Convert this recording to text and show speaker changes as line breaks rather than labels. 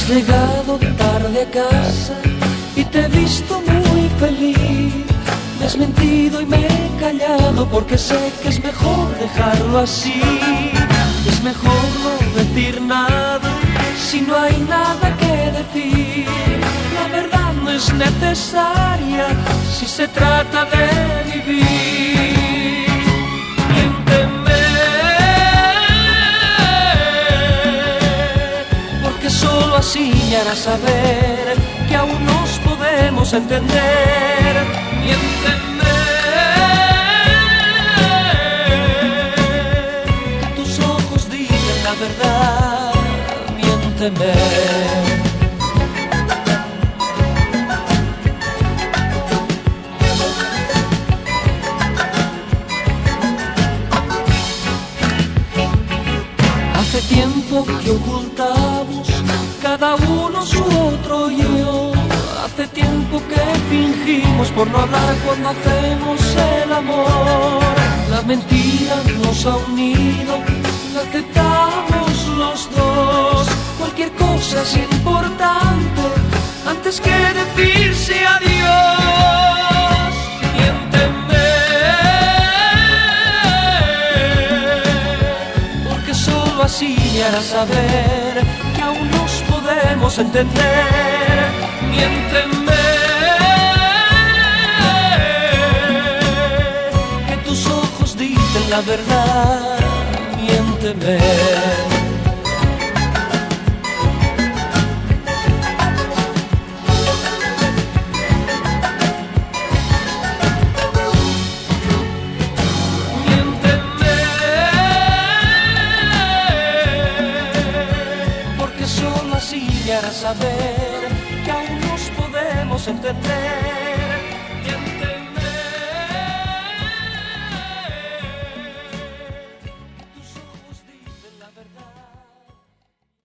llegado tarde a casa y te he visto muy feliz. Me has mentido y me he callado porque sé que es mejor dejarlo así. Es mejor no decir nada si no hay nada que decir. La verdad no es necesaria si se trata de vivir. Miénteme, porque solo así me harás saber que aún nos podemos entender. Miénteme, que tus ojos dicen la verdad. Miénteme. Hace tiempo que ocultamos cada uno su otro yo. Hace tiempo que fingimos por no hablar cuando hacemos el amor. La mentira nos ha unido, la aceptamos los dos. Cualquier cosa es importante antes que decirse adiós. Miénteme, porque solo así me harás saber que aún nos podemos entender. Miénteme, que tus ojos dicen la verdad. Miénteme. Miénteme, porque solo así me harás saber que aún nos podemos entender.